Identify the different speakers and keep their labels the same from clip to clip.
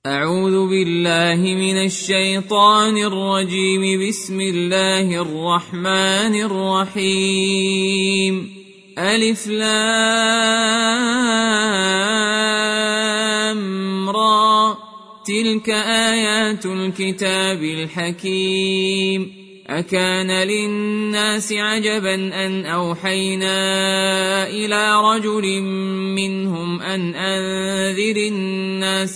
Speaker 1: أعوذ بالله من الشيطان الرجيم. بسم الله الرحمن الرحيم. ألف لام را، تلك آيات الكتاب الحكيم. أكان للناس عجبا أن أوحينا إلى رجل منهم أن أنذر الناس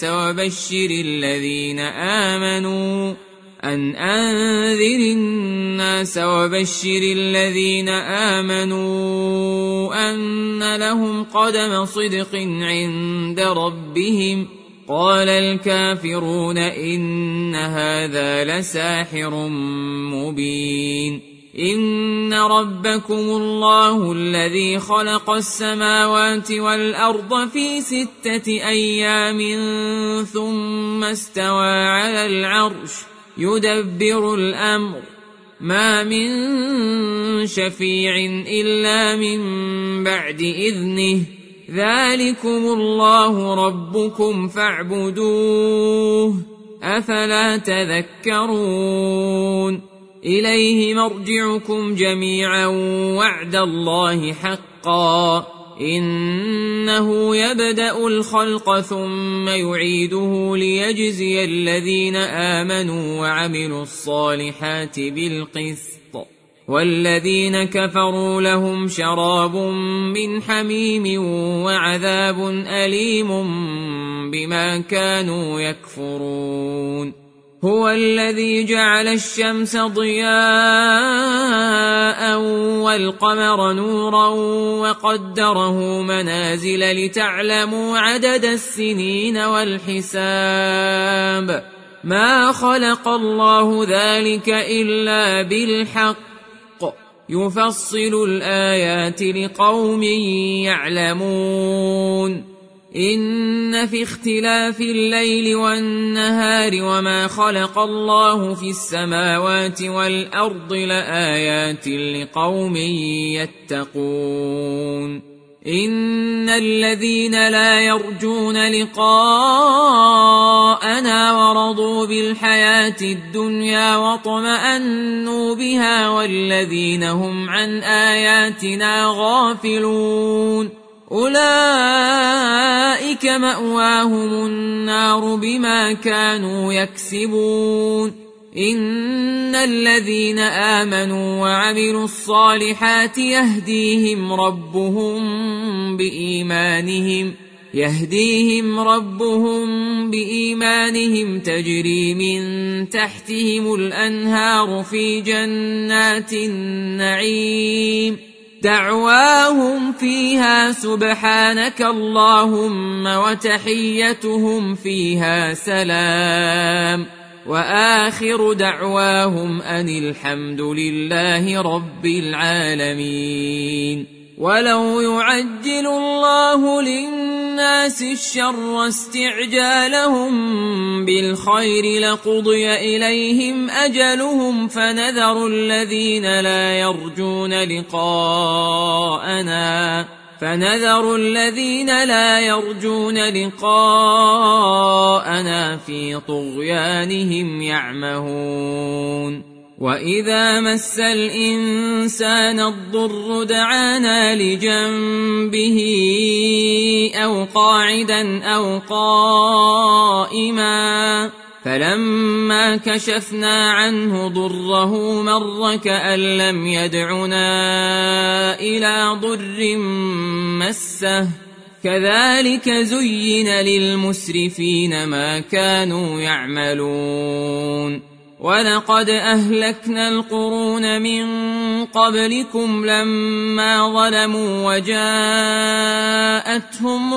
Speaker 1: وبشر الذين آمنوا أن لهم قدم صدق عند ربهم. قال الكافرون إن هذا لساحر مبين. إن ربكم الله الذي خلق السماوات والأرض في 6 أيام ثم استوى على العرش يدبر الأمر، ما من شفيع إلا من بعد إذنه، ذلكم الله ربكم فاعبدوه، أفلا تذكرون. إليه مرجعكم جميعا وعد الله حقا، إنه يبدأ الخلق ثم يعيده ليجزي الذين آمنوا وعملوا الصالحات بالقسط، والذين كفروا لهم شراب من حميم وعذاب أليم بما كانوا يكفرون. هو الذي جعل الشمس ضياء والقمر نورا وقدره منازل لتعلموا عدد السنين والحساب، ما خلق الله ذلك إلا بالحق، يفصل الآيات لقوم يعلمون. إن في اختلاف الليل والنهار وما خلق الله في السماوات والأرض لآيات لقوم يتقون. إن الذين لا يرجون لقاءنا ورضوا بالحياة الدنيا واطمأنوا بها والذين هم عن آياتنا غافلون أولئك مأواهم النار بما كانوا يكسبون. إن الذين آمنوا وعملوا الصالحات يهديهم ربهم بإيمانهم تجري من تحتهم الأنهار في جنات النعيم، دعواهم فيها سبحانك اللهم وتحيتهم فيها سلام، وآخر دعواهم أن الحمد لله رب العالمين. ولو يعجل الله للناس الشر استعجالهم بالخير لقضي إليهم أجلهم، فنذر الذين لا يرجون لقاءنا في طغيانهم يعمهون. وإذا مس الإنسان الضر دعانا لجنبه أو قاعدا أو قائما، فلما كشفنا عنه ضره مر كأن لم يدعنا إلى ضر مسه، كذلك زين للمسرفين ما كانوا يعملون. ولقد أهلكنا القرون من قبلكم لما ظلموا وجاءتهم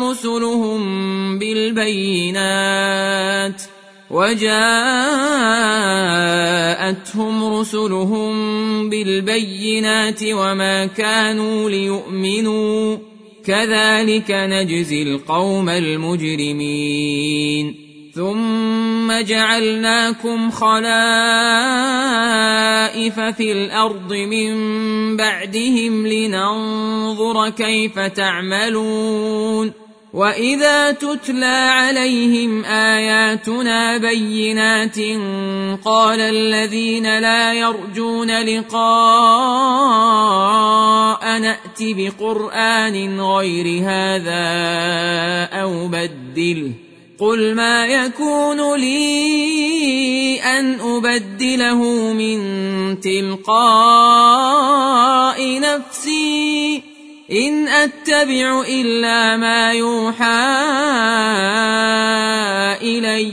Speaker 1: رسلهم بالبينات وما كانوا ليؤمنوا، كذلك نجزي القوم المجرمين. ثم جعلناكم خلائف في الأرض من بعدهم لننظر كيف تعملون. وإذا تتلى عليهم آياتنا بينات قال الذين لا يرجون لقاء نأت بقرآن غير هذا أو بدله قل ما يكون لي أن أبدله من تلقاء نفسي إن أتبع إلا ما يوحى إلي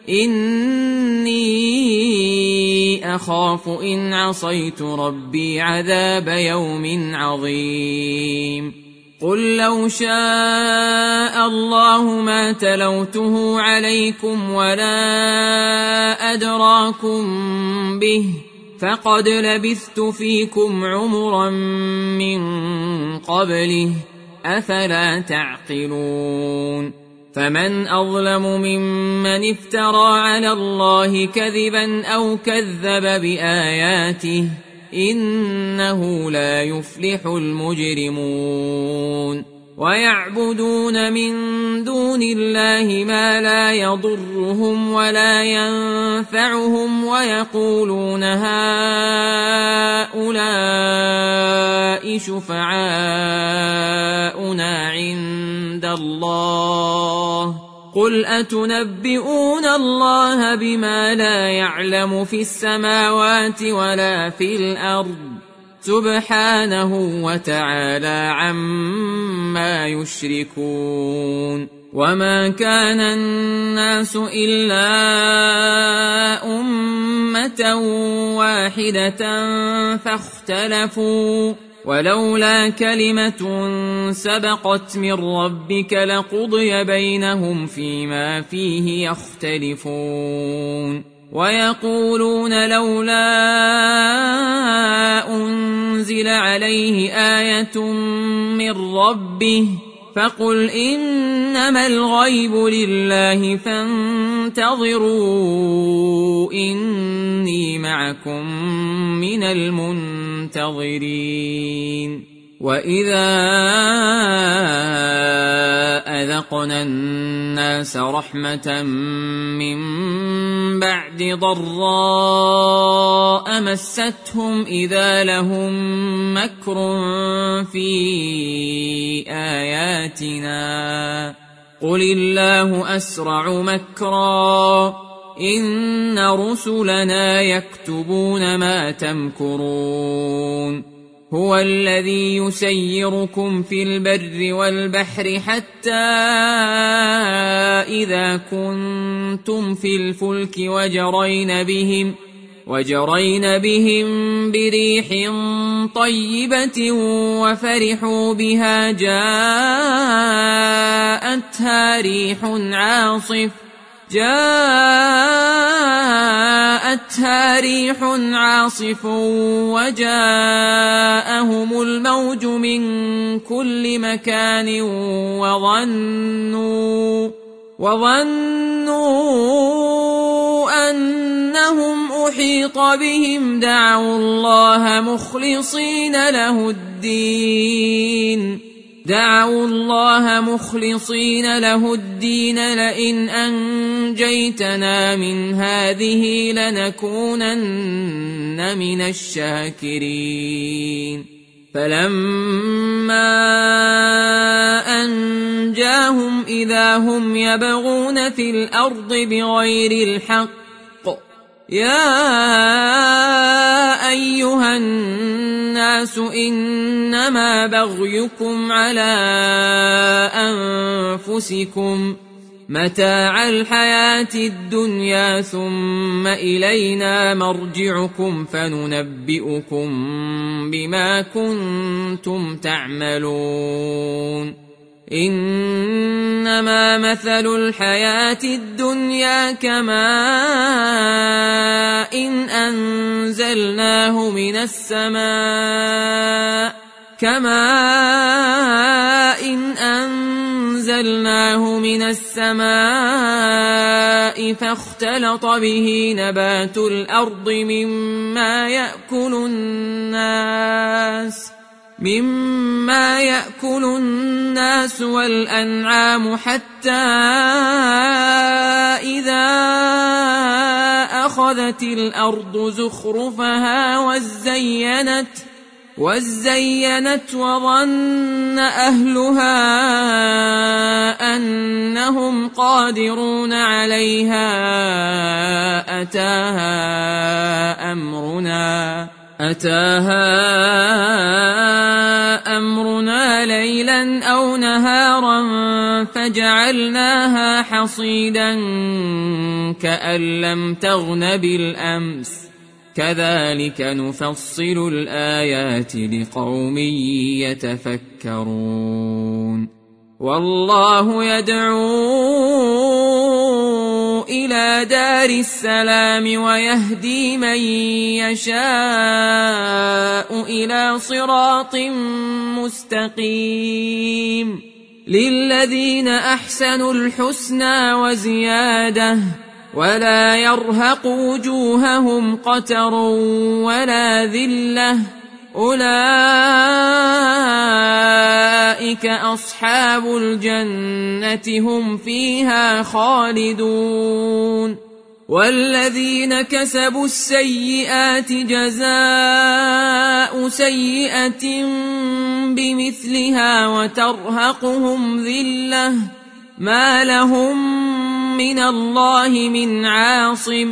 Speaker 1: إني أخاف إن عصيت ربي عذاب يوم عظيم قل لو شاء الله ما تلوته عليكم ولا أدراكم به فقد لبثت فيكم عمرا من قبله أفلا تعقلون فمن أظلم ممن افترى على الله كذبا أو كذب بآياته إنه لا يفلح المجرمون ويعبدون من دون الله ما لا يضرهم ولا ينفعهم ويقولون هؤلاء شفعاؤنا عند الله قل أتنبئون الله بما لا يعلم في السماوات ولا في الأرض سبحانه وتعالى عما يشركون وما كان الناس إلا أمة واحدة فاختلفوا ولولا كلمة سبقت من ربك لقضي بينهم فيما فيه يختلفون ويقولون لولا أنزل عليه آية من ربه فقل إنما الغيب لله فانتظروا إني معكم من المنتظرين وإذا أذقنا الناس رحمة من بعد ضراء مستهم إذا لهم مكر في آياتنا قل الله أسرع مكرا إن رسلنا يكتبون ما تمكرون هو الذي يسيركم في البر والبحر حتى إذا كنتم في الفلك وجرين بهم بريح طيبة وفرحوا بها جاءتها ريح عاصف وجاءهم الموج من كل مكان وظنوا أنهم أحيط بهم دعوا الله مخلصين له الدين لئن أنجيتنا من هذه لنكونن من الشاكرين فلما أنجاهم إذا هم يبغون في الأرض بغير الحق يا أيها الناس إنما بغيكم على أنفسكم متاع الحياة الدنيا ثم إلينا مرجعكم فننبئكم بما كنتم تعملون إنما مثل الحياة الدنيا كماء إن أنزلناه من السماء فاختلط به نبات الأرض مما يأكل الناس مما يأكل الناس والأنعام، حتى إذا أخذت الأرض زخرفها وزينت وظن أهلها أنهم قادرون عليها أتاها أمرنا ليلا أو نهارا فجعلناها حصيدا كأن لم تغن بالأمس، كذلك نفصل الآيات لقوم يتفكرون. والله يدعو إلى دار السلام ويهدي من يشاء إلى صراط مستقيم. للذين أحسنوا الحسنى وزيادة، ولا يرهق وجوههم قتر ولا ذلة، أولئك أصحاب الجنة هم فيها خالدون. والذين كسبوا السيئات جزاء سيئة بمثلها وترهقهم ذلة، ما لهم من الله من عاصم،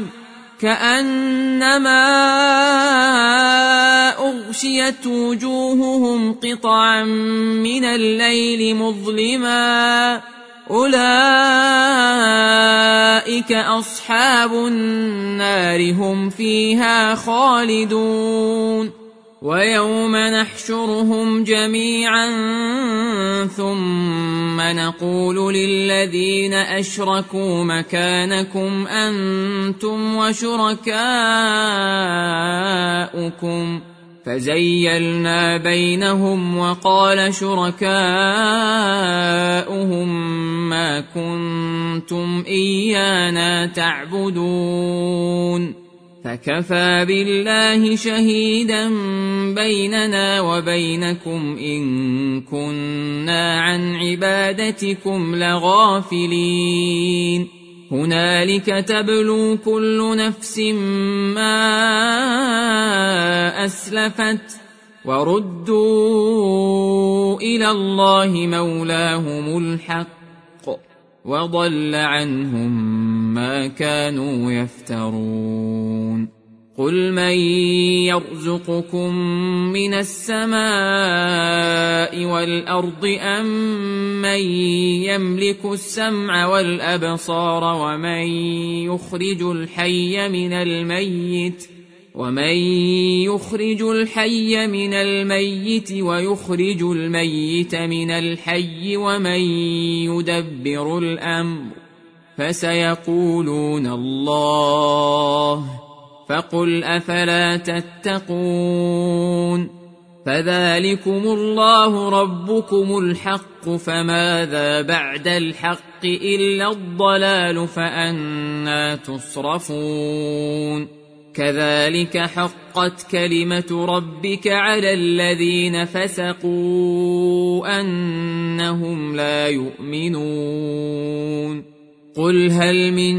Speaker 1: كأنما أغشيت وجوههم قطعا من الليل مظلما، أولئك أصحاب النار هم فيها خالدون. ويوم نحشرهم جميعا ثم نقول للذين أشركوا مكانكم أنتم وشركاؤكم، فزيلنا بينهم وقال شركاؤهم ما كنتم إيانا تعبدون، فكفى بالله شهيدا بيننا وبينكم إن كنا عن عبادتكم لغافلين. هنالك تبلو كل نفس ما أسلفت وردوا إلى الله مولاهم الحق، وضل عنهم ما كانوا يفترون. قل من يرزقكم من السماء والأرض أم من يملك السمع والأبصار ومن يخرج الحي من الميت ويخرج الميت من الحي ومن يدبر الأمر، فسيقولون الله، فقل أفلا تتقون. فذلكم الله ربكم الحق، فماذا بعد الحق إلا الضلال، فأنى تصرفون. كذلك حقت كلمة ربك على الذين فسقوا أنهم لا يؤمنون. قل هل من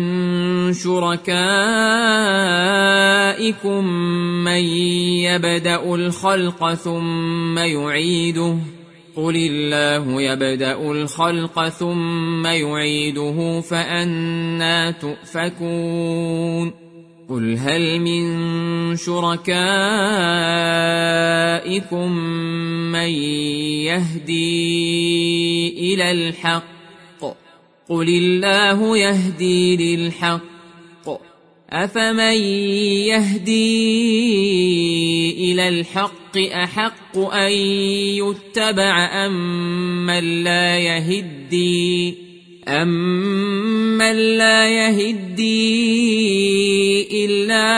Speaker 1: شركائكم من يبدأ الخلق ثم يعيده، قل الله يبدأ الخلق ثم يعيده، فأنى تؤفكون. قل هل من شركائكم من يهدي إلى الحق، قل الله يهدي للحق، أفمن يهدي إلى الحق أحق أن يتبع أمن لا يهدي إلا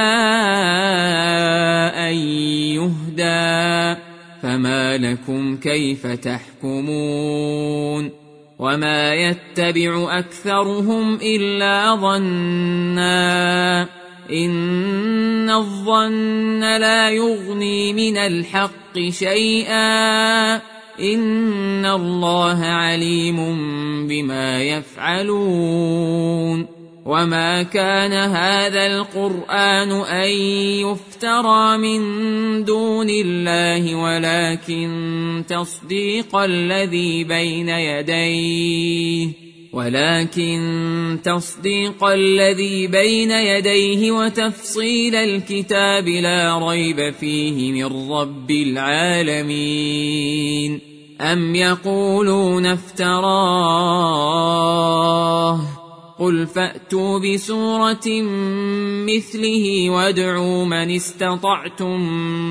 Speaker 1: أن يهدى، فما لكم كيف تحكمون. وما يتبع أكثرهم إلا ظنا، إن الظن لا يغني من الحق شيئا إن الله عليم بما يفعلون وما كان هذا القرآن أن يفترى من دون الله ولكن تصديق الذي بين يديه وتفصيل الكتاب لا ريب فيه من رب العالمين أم يقولون افتراه قل فأتوا بسورة مثله وادعوا من استطعتم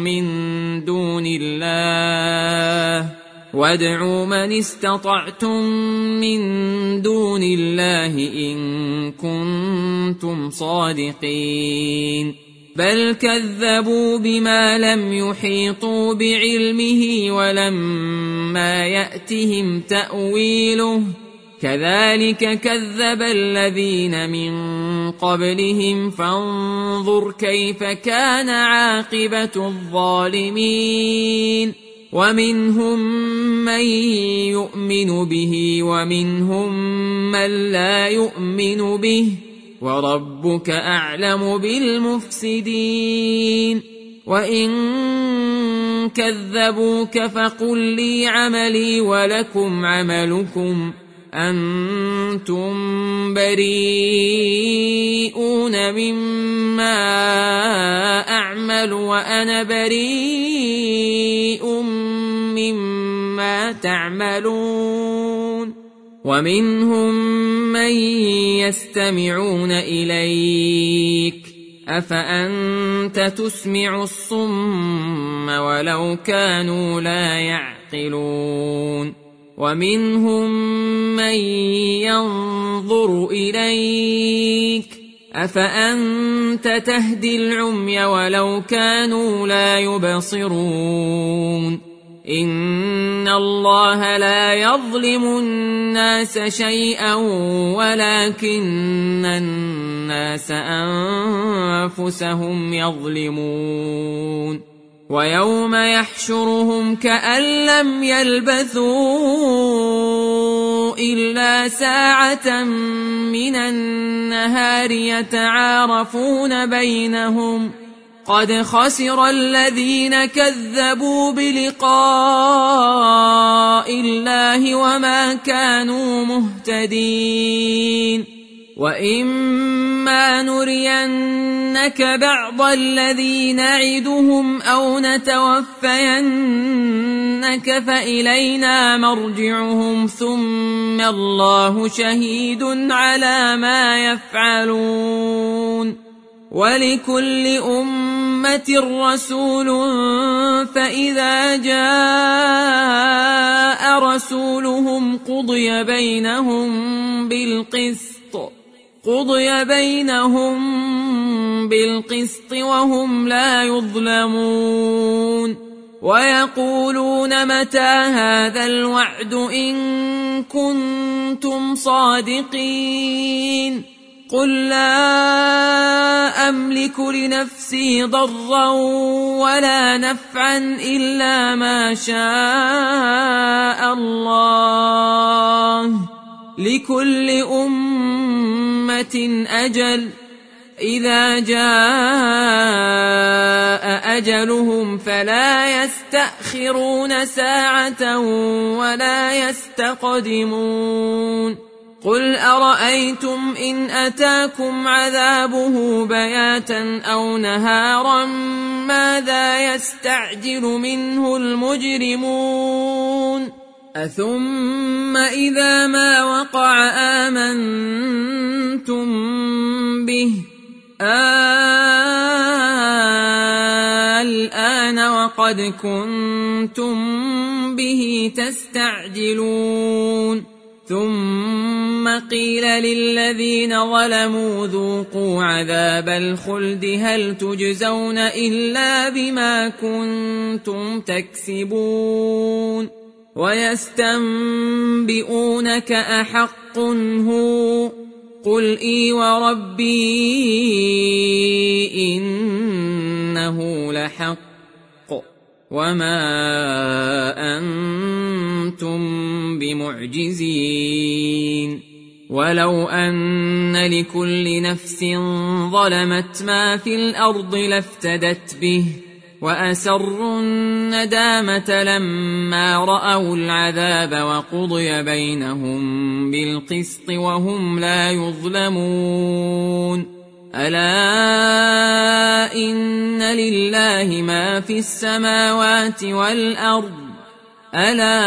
Speaker 1: من دون الله إن كنتم صادقين بل كذبوا بما لم يحيطوا بعلمه ولما يأتهم تأويله كذلك كذب الذين من قبلهم فانظر كيف كان عاقبة الظالمين ومنهم من يؤمن به ومنهم من لا يؤمن به وربك أعلم بالمفسدين وإن كذبوك فقل لي عملي ولكم عملكم أنتم بريئون مما أعمل وأنا بريء مما تعملون ومنهم من يستمعون إليك أفأنت تسمع الصم ولو كانوا لا يعقلون ومنهم من ينظر إليك أفأنت تهدي العمي ولو كانوا لا يبصرون إن الله لا يظلم الناس شيئا ولكن الناس أنفسهم يظلمون ويوم يحشرهم كأن لم يلبثوا إلا ساعة من النهار يتعارفون بينهم قد خسر الذين كذبوا بلقاء الله وما كانوا مهتدين وإما نرينك بعض الذي نعدهم أو نتوفينك فإلينا مرجعهم ثم الله شهيد على ما يفعلون ولكل أمة رسول فإذا جاء رسولهم قضي بينهم بالقسط وهم لا يظلمون ويقولون متى هذا الوعد إن كنتم صادقين قل لا أملك لنفسي ضرا ولا نفعا إلا ما شاء الله لكل أمة أجل إذا جاء أجلهم فلا يستأخرون ساعة ولا يستقدمون قل أرأيتم إن أتاكم عذابه بياتا أو نهارا ماذا يستعجل منه المجرمون أثم إذا ما وقع آمنتم به الآن وقد كنتم به تستعجلون ثم قيل للذين ظلموا ذوقوا عذاب الخلد هل تجزون إلا بما كنتم تكسبون ويستنبئونك أحق هو قل إي وربي إنه لحق وما أنتم بمعجزين ولو أن لكل نفس ظلمت ما في الأرض لافتدت به وأسروا الندامة لما رأوا العذاب وقضي بينهم بالقسط وهم لا يظلمون ألا إن لله ما في السماوات والأرض ألا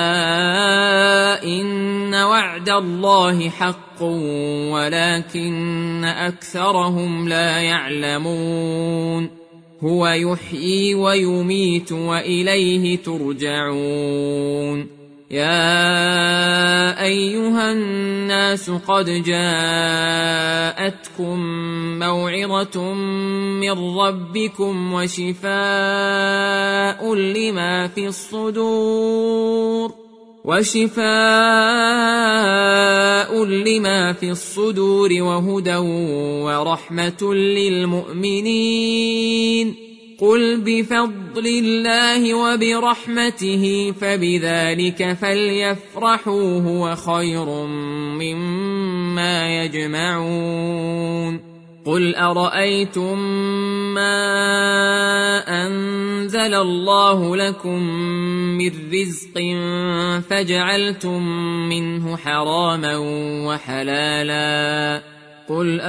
Speaker 1: إن وعد الله حق ولكن أكثرهم لا يعلمون هو يحيي ويميت وإليه ترجعون يا أيها الناس قد جاءتكم موعظة من ربكم وشفاء لما في الصدور وهدى ورحمة للمؤمنين قل بفضل الله وبرحمته فبذلك فليفرحوا هو خير مما يجمعون قل أرأيتم ما أنزل الله لكم من رزق فجعلتم منه حراما وحلالا قل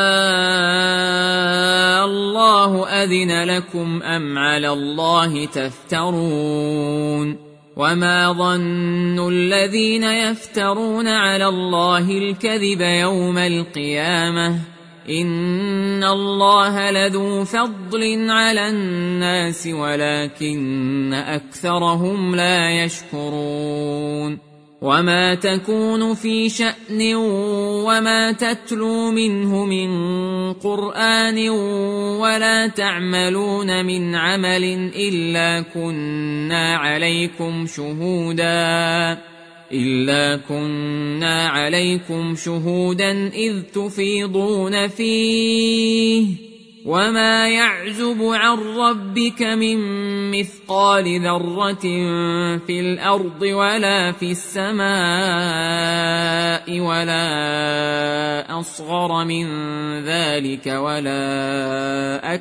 Speaker 1: الله أذن لكم أم على الله تفترون وما ظن الذين يفترون على الله الكذب يوم القيامة إن الله لذو فضل على الناس ولكن أكثرهم لا يشكرون وما تكون في شأن وما تتلو منه من قرآن ولا تعملون من عمل إلا كنا عليكم شهودا إذ تفيضون فيه وما يعزب عن ربك من مثقال ذرة في الأرض ولا في السماء ولا أصغر من ذلك ولا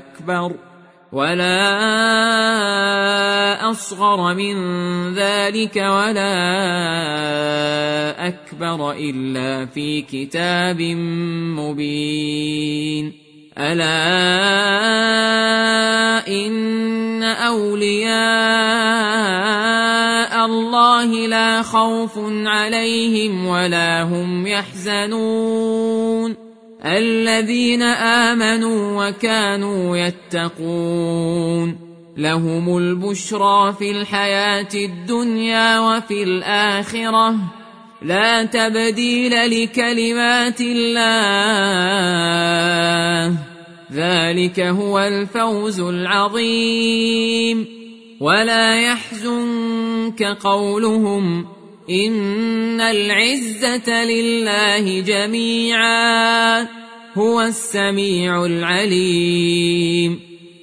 Speaker 1: أكبر إلا في كتاب مبين ألا إن أولياء الله لا خوف عليهم ولا هم يحزنون الذين آمنوا وكانوا يتقون لهم البشرى في الحياة الدنيا وفي الآخرة لا تبديل لكلمات الله ذلك هو الفوز العظيم ولا يحزنك قولهم إن العزة لله جميعا هو السميع العليم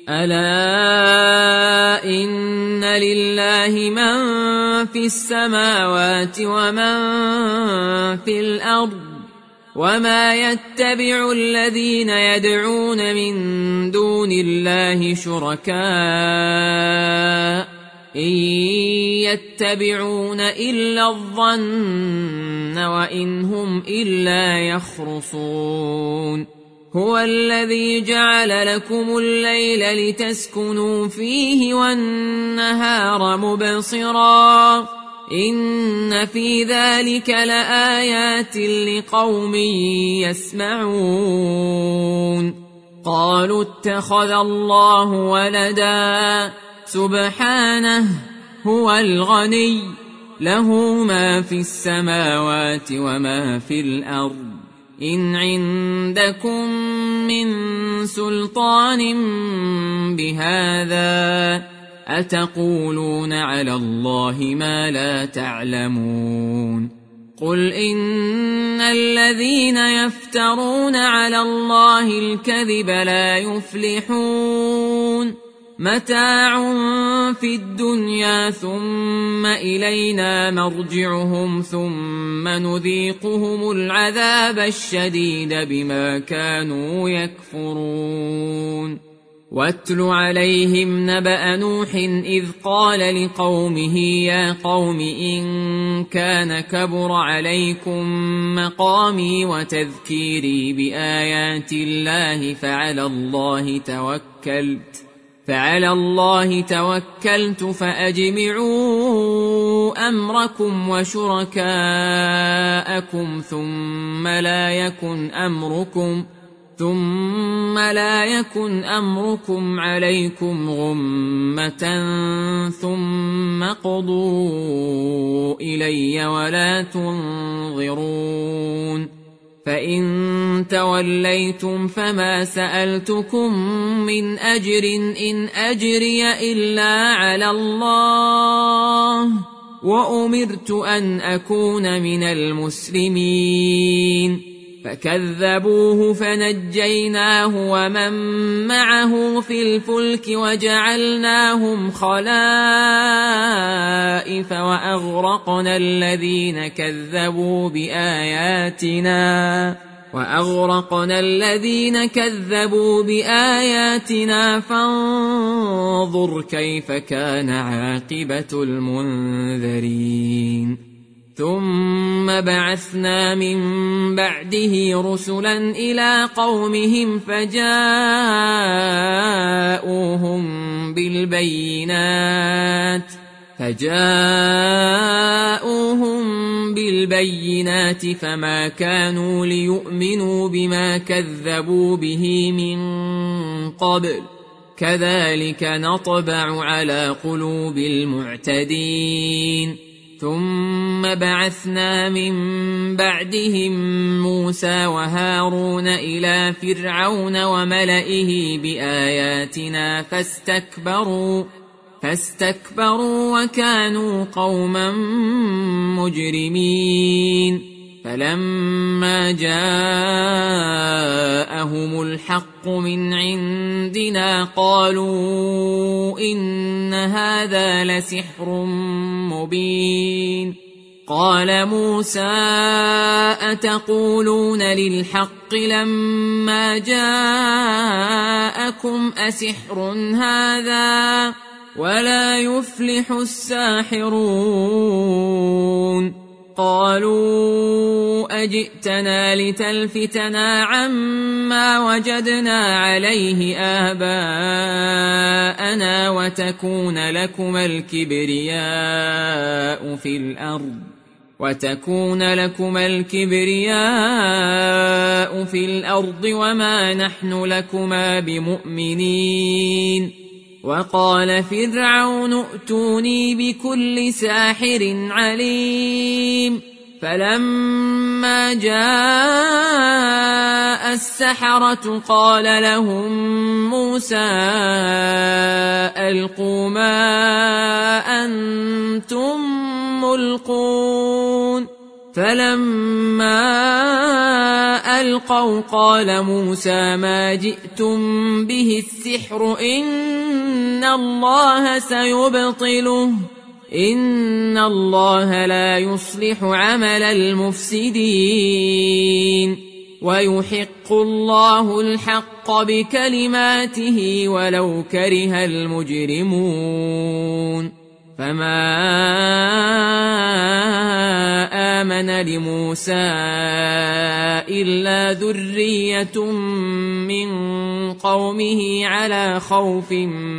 Speaker 1: ألا إن لله من في السماوات ومن في الأرض وما يتبع الذين يدعون من دون الله شركاء إن يتبعون إلا الظن وإن هم إلا يخرصون هو الذي جعل لكم الليل لتسكنوا فيه والنهار مبصرا إن في ذلك لآيات لقوم يسمعون قالوا اتخذ الله ولدا سبحانه هو الغني له ما في السماوات وما في الأرض إن عندكم من سلطان بهذا أتقولون على الله ما لا تعلمون قل إن الذين يفترون على الله الكذب لا يفلحون متاع في الدنيا ثم إلينا مرجعهم ثم نذيقهم العذاب الشديد بما كانوا يكفرون واتل عليهم نبأ نوح إذ قال لقومه يا قوم إن كان كبر عليكم مقامي وتذكيري بآيات الله فعلى الله توكلت فأجمعوا أمركم وشركاءكم ثم لا يكن أمركم عليكم غمة ثم قضوا إلي ولا تنظرون فإن توليتم فما سألتكم من أجر إن أجري إلا على الله وأمرت أن أكون من المسلمين فكذبوه فنجيناه ومن معه في الفلك وجعلناهم خلائف وأغرقنا الذين كذبوا بآياتنا فانظر كيف كان عاقبة المنذرين ثم بعثنا من بعده رسلا إلى قومهم فجاءوهم بالبينات فما كانوا ليؤمنوا بما كذبوا به من قبل كذلك نطبع على قلوب المعتدين ثم بعثنا من بعدهم موسى وهارون إلى فرعون وملئه بآياتنا فاستكبروا وكانوا قوما مجرمين فلما جاءهم الحق من عندنا قالوا إن هذا لسحر مبين قال موسى أتقولون للحق لما جاءكم أسحر هذا ولا يفلح الساحرون قالوا أجئتنا لتلفتنا عما وجدنا عليه آباءنا وتكون لكما الكبرياء في الأرض وما نحن لكما بمؤمنين وقال فرعون ائتوني بكل ساحر عليم فلما جاء السحرة قال لهم موسى ألقوا ما أنتم ملقون فلما ألقوا قال موسى ما جئتم به السحر إن الله سيبطله إن الله لا يصلح عمل المفسدين ويحق الله الحق بكلماته ولو كره المجرمون فما آمن لموسى إلا ذرية من قومه على خوف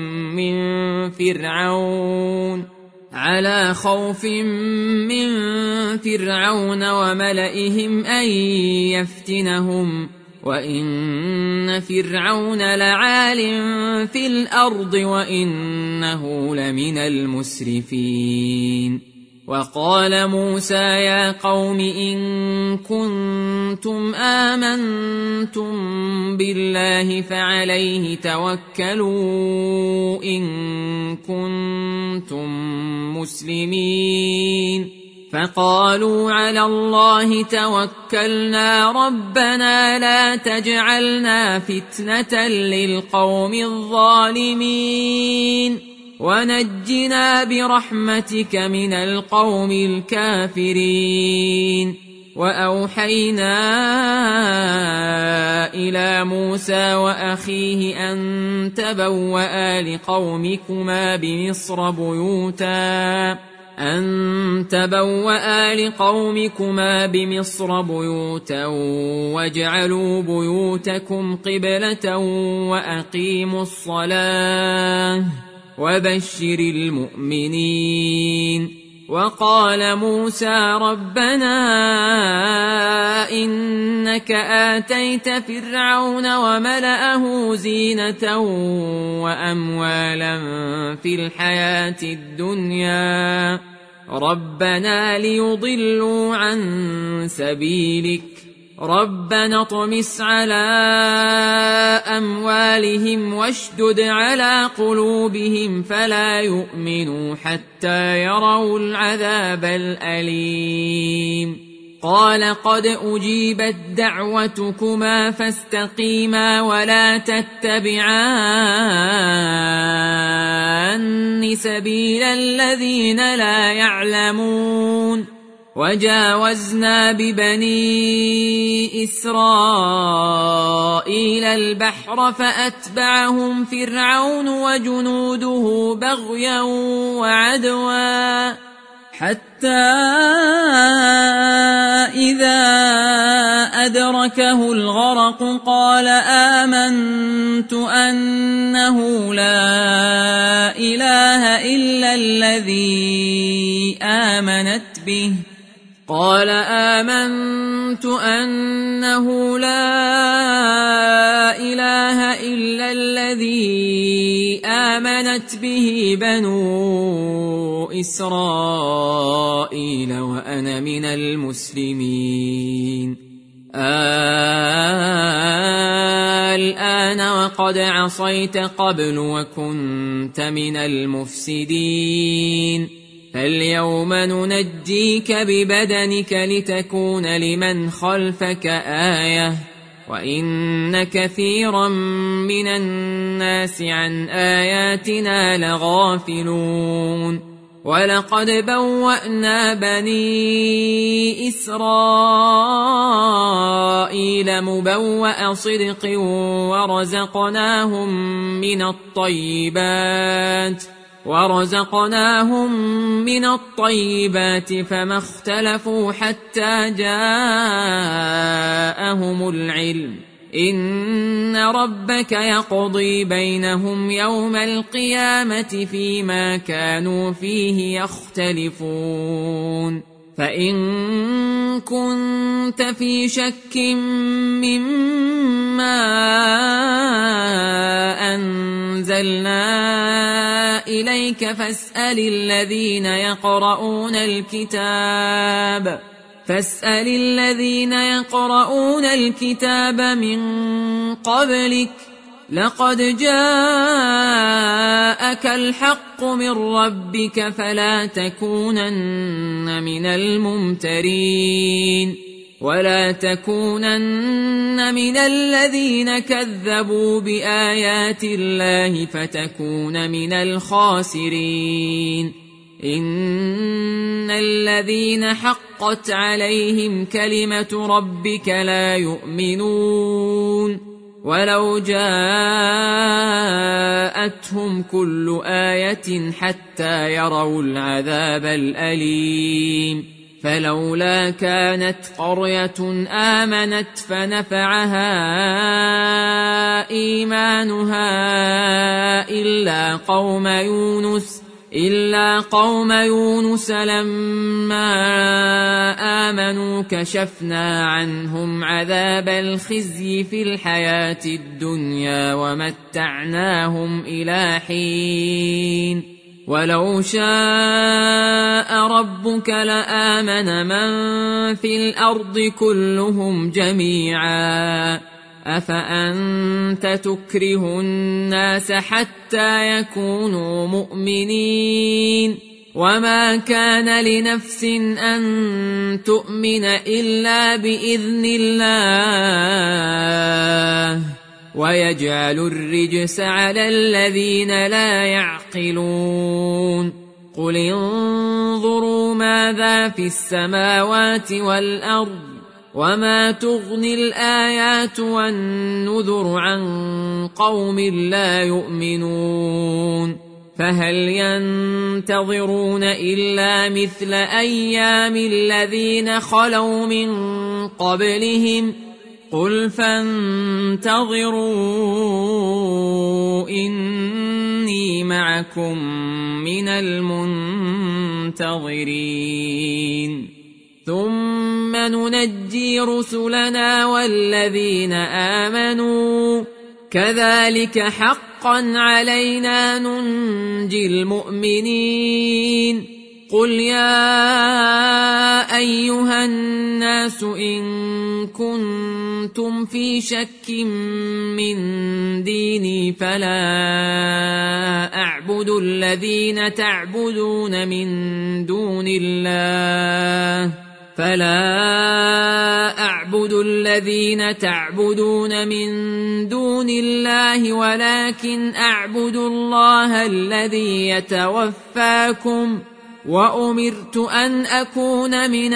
Speaker 1: من فرعون وملئهم أن يفتنهم وإن فرعون لعال في الأرض وإنه لمن المسرفين وقال موسى يا قوم إن كنتم آمنتم بالله فعليه توكلوا إن كنتم مسلمين فقالوا على الله توكلنا ربنا لا تجعلنا فتنة للقوم الظالمين ونجنا برحمتك من القوم الكافرين. وأوحينا إلى موسى وأخيه أن تبوأ لقومكما بمصر بيوتا واجعلوا بيوتكم قبلة وأقيموا الصلاة وبشر المؤمنين. وقال موسى ربنا إنك آتيت فرعون وملأه زينة وأموالا في الحياة الدنيا ربنا ليضلوا عن سبيلك ربنا اطمس على أموالهم واشدد على قلوبهم فلا يؤمنوا حتى يروا العذاب الأليم. قال قد أجيبت دعوتكما فاستقيما ولا تتبعان سبيل الذين لا يعلمون. وجاوزنا ببني إسرائيل البحر فأتبعهم فرعون وجنوده بغيا وعدوا حتى إذا أدركه الغرق قال آمنت أنه لا إله إلا الذي آمنت به بنو إسرائيل وأنا من المسلمين. الآن وقد عصيت قبل وكنت من المفسدين فاليوم ننجيك ببدنك لتكون لمن خلفك آية وإن كثيرا من الناس عن آياتنا لغافلون. ولقد بوأنا بني إسرائيل مبوأ صدق ورزقناهم من الطيبات فما اختلفوا حتى جاءهم العلم إن ربك يقضي بينهم يوم القيامة فيما كانوا فيه يختلفون. فإن كنت في شك مما أنزلنا إليك فاسأل الذين يقرؤون الكتاب من قبلك لقد جاءك الحق من ربك فلا تكونن من الممترين ولا تكونن من الذين كذبوا بآيات الله فتكون من الخاسرين. إن الذين حقت عليهم كلمة ربك لا يؤمنون ولو جاءتهم كل آية حتى يروا العذاب الأليم. فلولا كانت قرية آمنت فنفعها إيمانها إلا قوم يونس لما آمنوا كشفنا عنهم عذاب الخزي في الحياة الدنيا ومتعناهم إلى حين. ولو شاء ربك لآمن من في الأرض كلهم جميعا أفأنت تكره الناس حتى يكونوا مؤمنين وما كان لنفس أن تؤمن إلا بإذن الله ويجعل الرجس على الذين لا يعقلون قل انظروا ماذا في السماوات والأرض وما تغني الآيات والنذر عن قوم لا يؤمنون فهل ينتظرون إلا مثل أيام الذين خلوا من قبلهم قل فانتظروا إني معكم من المنتظرين ثم ننجي رسلنا والذين آمنوا كذلك حقا علينا ننجي المؤمنين قل يا أيها الناس إن كنتم في شك من ديني فلا أعبد الذين تعبدون من دون الله ولكن أعبد الله الذي يتوفاكم وأمرت أن أكون من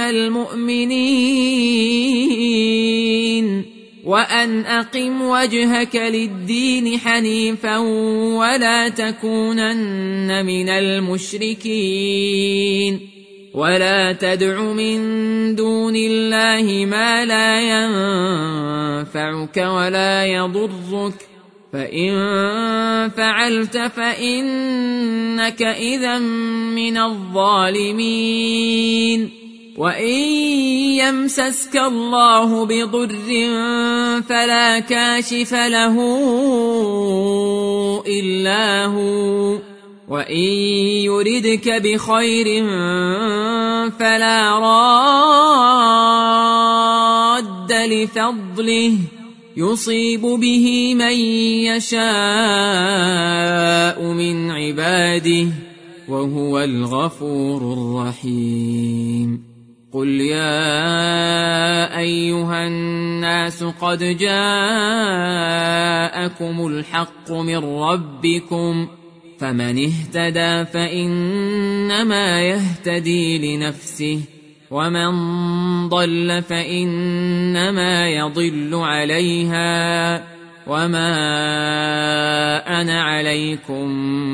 Speaker 1: المؤمنين وأن أقم وجهك للدين حنيفا ولا تكونن من المشركين ولا تدع من دون الله ما لا ينفعك ولا يضرك فإن فعلت فإنك إذا من الظالمين وإن يمسسك الله بضر فلا كاشف له إلا هو وإن يردك بخير فلا راد لفضله يصيب به من يشاء من عباده وهو الغفور الرحيم قل يا أيها الناس قد جاءكم الحق من ربكم فمن اهتدى فإنما يهتدي لنفسه ومن ضل فإنما يضل عليها وما أنا عليكم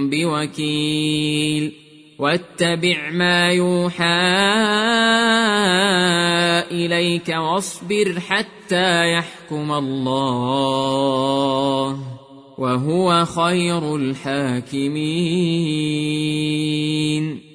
Speaker 1: بوكيل واتبع ما يوحى إليك واصبر حتى يحكم الله وهو خير الحاكمين